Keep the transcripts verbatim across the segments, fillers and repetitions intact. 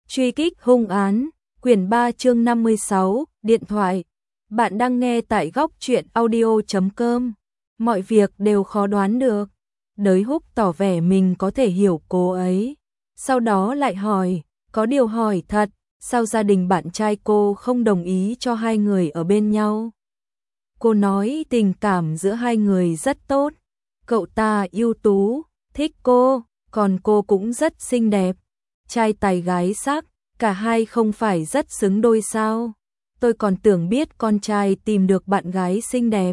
Truy kích hung án, quyển ba chương năm mươi sáu, điện thoại. Bạn đang nghe tại góc truyện audio chấm com. Mọi việc đều khó đoán được. Đới Húc tỏ vẻ mình có thể hiểu cô ấy. Sau đó lại hỏi, có điều hỏi thật, sao gia đình bạn trai cô không đồng ý cho hai người ở bên nhau? Cô nói tình cảm giữa hai người rất tốt. Cậu ta ưu tú, thích cô, còn cô cũng rất xinh đẹp. Trai tài gái sắc, cả hai không phải rất xứng đôi sao? Tôi còn tưởng biết con trai tìm được bạn gái xinh đẹp.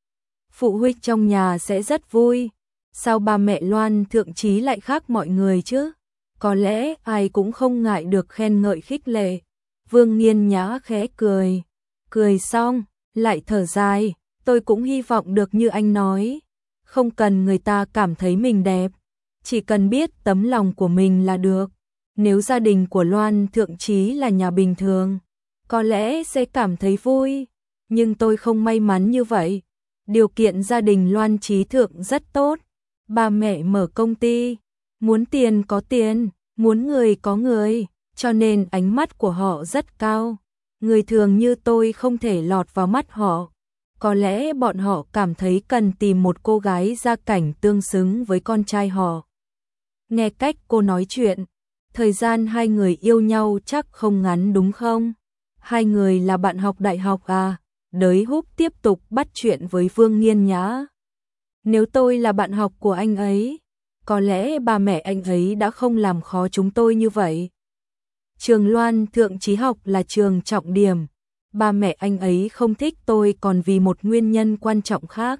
Phụ huynh trong nhà sẽ rất vui. Sao ba mẹ Loan Thượng Trí lại khác mọi người chứ? Có lẽ ai cũng không ngại được khen ngợi khích lệ. Vương Nghiên Nhã khẽ cười. Cười xong, lại thở dài. Tôi cũng hy vọng được như anh nói. Không cần người ta cảm thấy mình đẹp. Chỉ cần biết tấm lòng của mình là được. Nếu gia đình của Loan Thượng Trí là nhà bình thường, có lẽ sẽ cảm thấy vui. Nhưng tôi không may mắn như vậy. Điều kiện gia đình Loan Trí Thượng rất tốt. Ba mẹ mở công ty, muốn tiền có tiền, muốn người có người, cho nên ánh mắt của họ rất cao. Người thường như tôi không thể lọt vào mắt họ. Có lẽ bọn họ cảm thấy cần tìm một cô gái gia cảnh tương xứng với con trai họ. Nghe cách cô nói chuyện, thời gian hai người yêu nhau chắc không ngắn đúng không? Hai người là bạn học đại học à? Đới Húc tiếp tục bắt chuyện với Vương Nghiên Nhã. Nếu tôi là bạn học của anh ấy, có lẽ ba mẹ anh ấy đã không làm khó chúng tôi như vậy. Trường Loan Thượng Trí học là trường trọng điểm. Ba mẹ anh ấy không thích tôi còn vì một nguyên nhân quan trọng khác.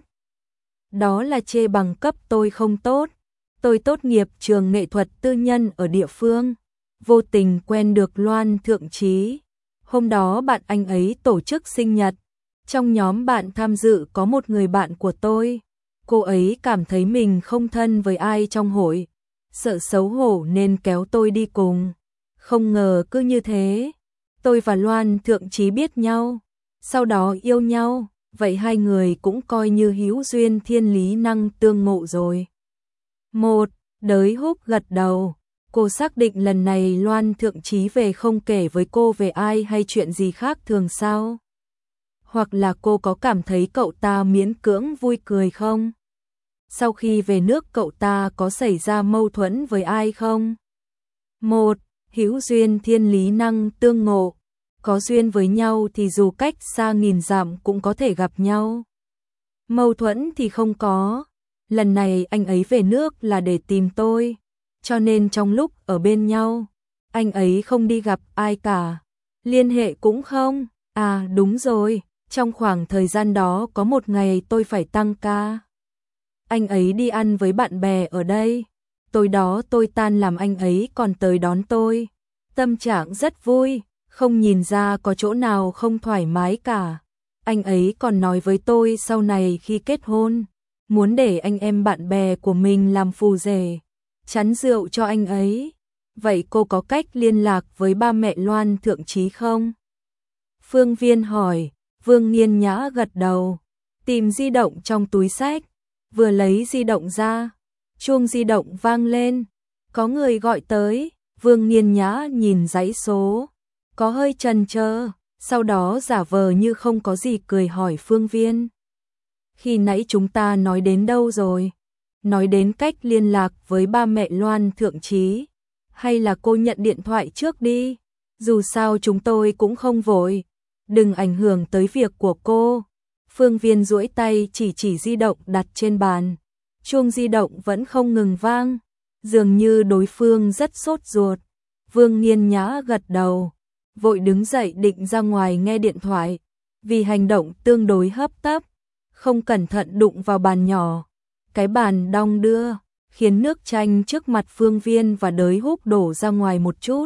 Đó là chê bằng cấp tôi không tốt. Tôi tốt nghiệp trường nghệ thuật tư nhân ở địa phương, vô tình quen được Loan Thượng Trí. Hôm đó bạn anh ấy tổ chức sinh nhật. Trong nhóm bạn tham dự có một người bạn của tôi. Cô ấy cảm thấy mình không thân với ai trong hội, sợ xấu hổ nên kéo tôi đi cùng. Không ngờ cứ như thế, tôi và Loan Thượng Trí biết nhau, sau đó yêu nhau, vậy hai người cũng coi như hữu duyên thiên lý năng tương ngộ rồi. Một, Đới Húc gật đầu. Cô xác định lần này Loan Thượng Trí về không kể với cô về ai hay chuyện gì khác thường sao? Hoặc là cô có cảm thấy cậu ta miễn cưỡng vui cười không? Sau khi về nước cậu ta có xảy ra mâu thuẫn với ai không? Một, hữu duyên thiên lý năng tương ngộ. Có duyên với nhau thì dù cách xa nghìn dặm cũng có thể gặp nhau. Mâu thuẫn thì không có. Lần này anh ấy về nước là để tìm tôi, cho nên trong lúc ở bên nhau, anh ấy không đi gặp ai cả. Liên hệ cũng không. À đúng rồi, trong khoảng thời gian đó có một ngày tôi phải tăng ca. Anh ấy đi ăn với bạn bè ở đây. Tối đó tôi tan làm anh ấy còn tới đón tôi. Tâm trạng rất vui, không nhìn ra có chỗ nào không thoải mái cả. Anh ấy còn nói với tôi sau này khi kết hôn, muốn để anh em bạn bè của mình làm phù rể, chắn rượu cho anh ấy. Vậy cô có cách liên lạc với ba mẹ Loan Thượng Trí không? Phương Viên hỏi. Vương Nghiên Nhã gật đầu, tìm di động trong túi xách, vừa lấy di động ra, chuông di động vang lên, có người gọi tới. Vương Nghiên Nhã nhìn dãy số, có hơi chần chờ, sau đó giả vờ như không có gì cười hỏi Phương Viên. Khi nãy chúng ta nói đến đâu rồi? Nói đến cách liên lạc với ba mẹ Loan Thượng Trí. Hay là cô nhận điện thoại trước đi? Dù sao chúng tôi cũng không vội. Đừng ảnh hưởng tới việc của cô. Phương Viên duỗi tay chỉ chỉ di động đặt trên bàn. Chuông di động vẫn không ngừng vang. Dường như đối phương rất sốt ruột. Vương Nghiên Nhã gật đầu, vội đứng dậy định ra ngoài nghe điện thoại. Vì hành động tương đối hấp tấp, không cẩn thận đụng vào bàn nhỏ. Cái bàn đong đưa, khiến nước chanh trước mặt Phương Viên và Đới Húc đổ ra ngoài một chút.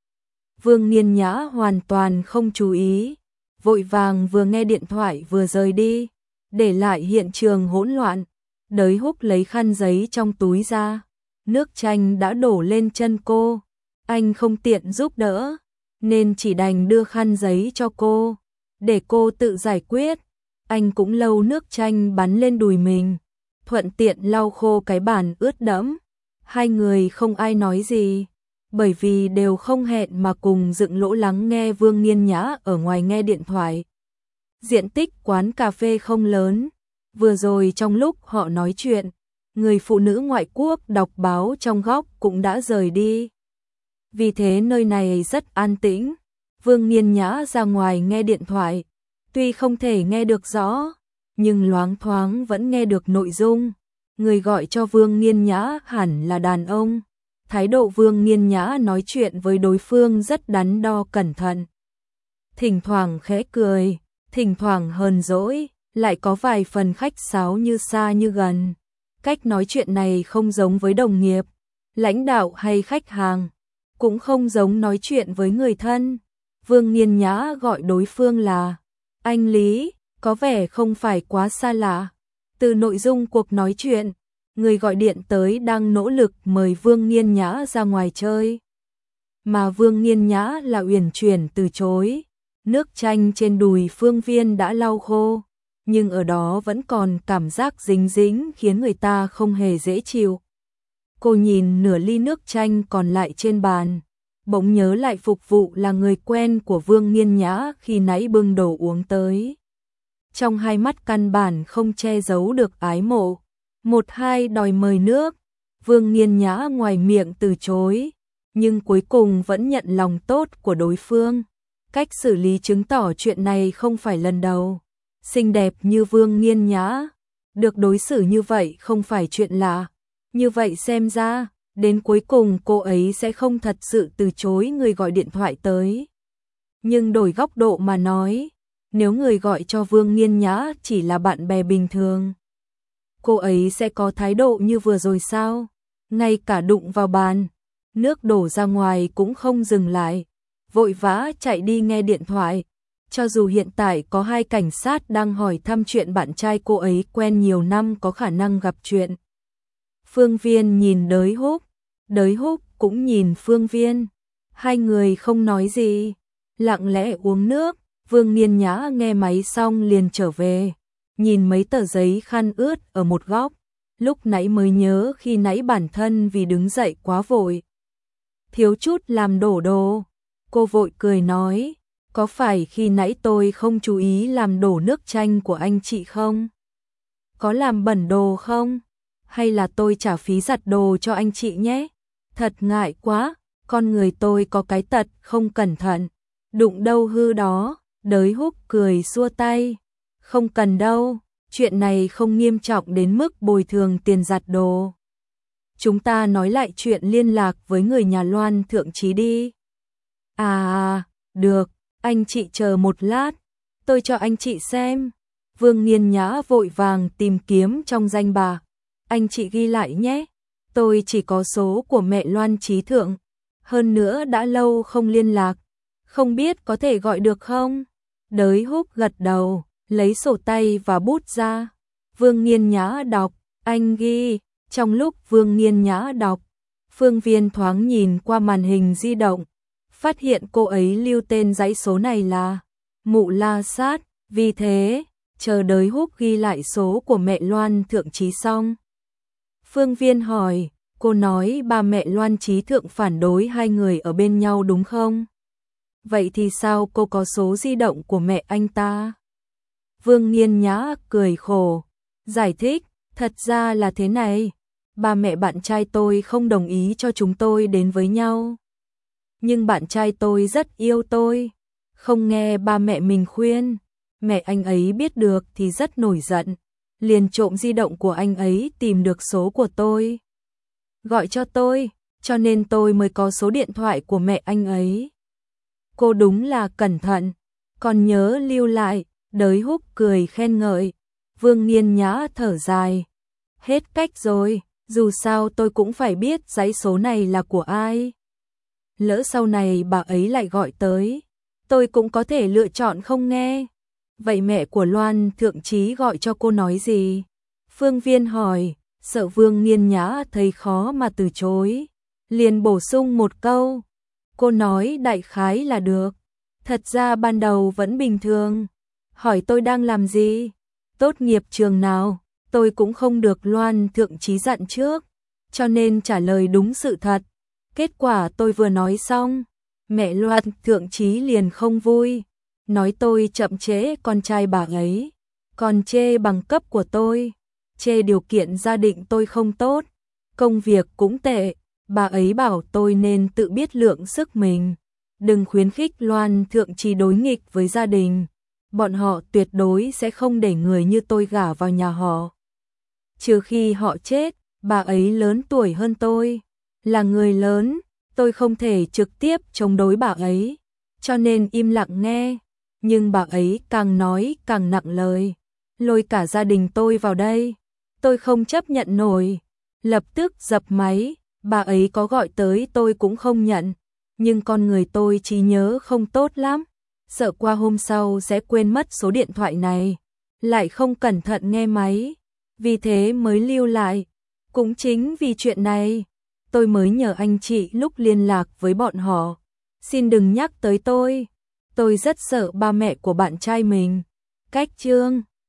Vương Nghiên Nhã hoàn toàn không chú ý, vội vàng vừa nghe điện thoại vừa rời đi, để lại hiện trường hỗn loạn. Đới Húc lấy khăn giấy trong túi ra, nước chanh đã đổ lên chân cô. Anh không tiện giúp đỡ, nên chỉ đành đưa khăn giấy cho cô, để cô tự giải quyết. Anh cũng lau nước chanh bắn lên đùi mình, thuận tiện lau khô cái bàn ướt đẫm. Hai người không ai nói gì. bởi vì đều không hẹn mà cùng dựng lỗ lắng nghe Vương Nghiên Nhã ở ngoài nghe điện thoại. Diện tích quán cà phê không lớn, vừa rồi trong lúc họ nói chuyện, người phụ nữ ngoại quốc đọc báo trong góc cũng đã rời đi. Vì thế nơi này rất an tĩnh. Vương Nghiên Nhã ra ngoài nghe điện thoại, tuy không thể nghe được rõ, nhưng loáng thoáng vẫn nghe được nội dung. Người gọi cho Vương Nghiên Nhã hẳn là đàn ông. Thái độ Vương Nghiên Nhã nói chuyện với đối phương rất đắn đo cẩn thận. Thỉnh thoảng khẽ cười, thỉnh thoảng hờn dỗi, lại có vài phần khách sáo như xa như gần. Cách nói chuyện này không giống với đồng nghiệp, lãnh đạo hay khách hàng, cũng không giống nói chuyện với người thân. Vương Nghiên Nhã gọi đối phương là anh Lý, có vẻ không phải quá xa lạ. Từ nội dung cuộc nói chuyện, người gọi điện tới đang nỗ lực mời Vương Nghiên Nhã ra ngoài chơi. Mà Vương Nghiên Nhã là uyển chuyển từ chối. Nước chanh trên đùi Phương Viên đã lau khô, nhưng ở đó vẫn còn cảm giác dính dính khiến người ta không hề dễ chịu. Cô nhìn nửa ly nước chanh còn lại trên bàn, bỗng nhớ lại phục vụ là người quen của Vương Nghiên Nhã khi nãy bưng đồ uống tới. Trong hai mắt căn bản không che giấu được ái mộ. Một hai đòi mời nước, Vương Nghiên Nhã ngoài miệng từ chối, nhưng cuối cùng vẫn nhận lòng tốt của đối phương. Cách xử lý chứng tỏ chuyện này không phải lần đầu. Xinh đẹp như Vương Nghiên Nhã, được đối xử như vậy không phải chuyện lạ. Như vậy xem ra, đến cuối cùng cô ấy sẽ không thật sự từ chối người gọi điện thoại tới. Nhưng đổi góc độ mà nói, nếu người gọi cho Vương Nghiên Nhã chỉ là bạn bè bình thường, cô ấy sẽ có thái độ như vừa rồi sao? Ngay cả đụng vào bàn, nước đổ ra ngoài cũng không dừng lại, vội vã chạy đi nghe điện thoại. Cho dù hiện tại có hai cảnh sát đang hỏi thăm chuyện bạn trai cô ấy quen nhiều năm có khả năng gặp chuyện. Phương Viên nhìn Đới Húc, Đới Húc cũng nhìn Phương Viên. Hai người không nói gì, lặng lẽ uống nước. Vương Nghiên Nhã nghe máy xong liền trở về, nhìn mấy tờ giấy khăn ướt ở một góc. Lúc nãy mới nhớ khi nãy bản thân vì đứng dậy quá vội, thiếu chút làm đổ đồ. Cô vội cười nói, có phải khi nãy tôi không chú ý làm đổ nước chanh của anh chị không? Có làm bẩn đồ không? Hay là tôi trả phí giặt đồ cho anh chị nhé? Thật ngại quá, con người tôi có cái tật không cẩn thận, đụng đâu hư đó. Đới Húc cười xua tay, không cần đâu, chuyện này không nghiêm trọng đến mức bồi thường tiền giặt đồ. Chúng ta nói lại chuyện liên lạc với người nhà Loan Thượng Trí đi. À, được, anh chị chờ một lát, tôi cho anh chị xem. Vương Nghiên Nhã vội vàng tìm kiếm trong danh bạ. Anh chị ghi lại nhé, tôi chỉ có số của mẹ Loan Trí Thượng, hơn nữa đã lâu không liên lạc, không biết có thể gọi được không? Đới Húc gật đầu, lấy sổ tay và bút ra. Vương Nghiên Nhã đọc, anh ghi. Trong lúc Vương Nghiên Nhã đọc, Phương Viên thoáng nhìn qua màn hình di động, phát hiện cô ấy lưu tên dãy số này là Mụ La Sát. Vì thế, chờ Đới Húc ghi lại số của mẹ Loan Thượng Trí xong, Phương Viên hỏi, cô nói ba mẹ Loan Trí Thượng phản đối hai người ở bên nhau đúng không? Vậy thì sao cô có số di động của mẹ anh ta? Vương Nghiên Nhã cười khổ, giải thích, thật ra là thế này, ba mẹ bạn trai tôi không đồng ý cho chúng tôi đến với nhau. Nhưng bạn trai tôi rất yêu tôi, không nghe ba mẹ mình khuyên, mẹ anh ấy biết được thì rất nổi giận, liền trộm di động của anh ấy tìm được số của tôi, gọi cho tôi, cho nên tôi mới có số điện thoại của mẹ anh ấy. Cô đúng là cẩn thận, còn nhớ lưu lại. Đới Húc cười khen ngợi. Vương Nghiên Nhã thở dài, hết cách rồi, dù sao tôi cũng phải biết dãy số này là của ai. Lỡ sau này bà ấy lại gọi tới, tôi cũng có thể lựa chọn không nghe. Vậy mẹ của Loan Thượng Trí gọi cho cô nói gì? Phương Viên hỏi, sợ Vương Nghiên Nhã thấy khó mà từ chối, liền bổ sung một câu. Cô nói đại khái là được, thật ra ban đầu vẫn bình thường. Hỏi tôi đang làm gì, tốt nghiệp trường nào, tôi cũng không được Loan Thượng Trí dặn trước, cho nên trả lời đúng sự thật. Kết quả tôi vừa nói xong, mẹ Loan thượng chí liền không vui, nói tôi chậm trễ con trai bà ấy, còn chê bằng cấp của tôi, chê điều kiện gia đình tôi không tốt, công việc cũng tệ, bà ấy bảo tôi nên tự biết lượng sức mình, đừng khuyến khích Loan thượng chí đối nghịch với gia đình, bọn họ tuyệt đối sẽ không để người như tôi gả vào nhà họ. Trừ khi họ chết, bà ấy lớn tuổi hơn tôi, là người lớn, tôi không thể trực tiếp chống đối bà ấy, cho nên im lặng nghe, nhưng bà ấy càng nói càng nặng lời, lôi cả gia đình tôi vào đây, tôi không chấp nhận nổi, lập tức dập máy, bà ấy có gọi tới tôi cũng không nhận, nhưng con người tôi trí nhớ không tốt lắm, sợ qua hôm sau sẽ quên mất số điện thoại này, lại không cẩn thận nghe máy, vì thế mới lưu lại, cũng chính vì chuyện này, tôi mới nhờ anh chị lúc liên lạc với bọn họ, xin đừng nhắc tới tôi, tôi rất sợ ba mẹ của bạn trai mình. Cách chương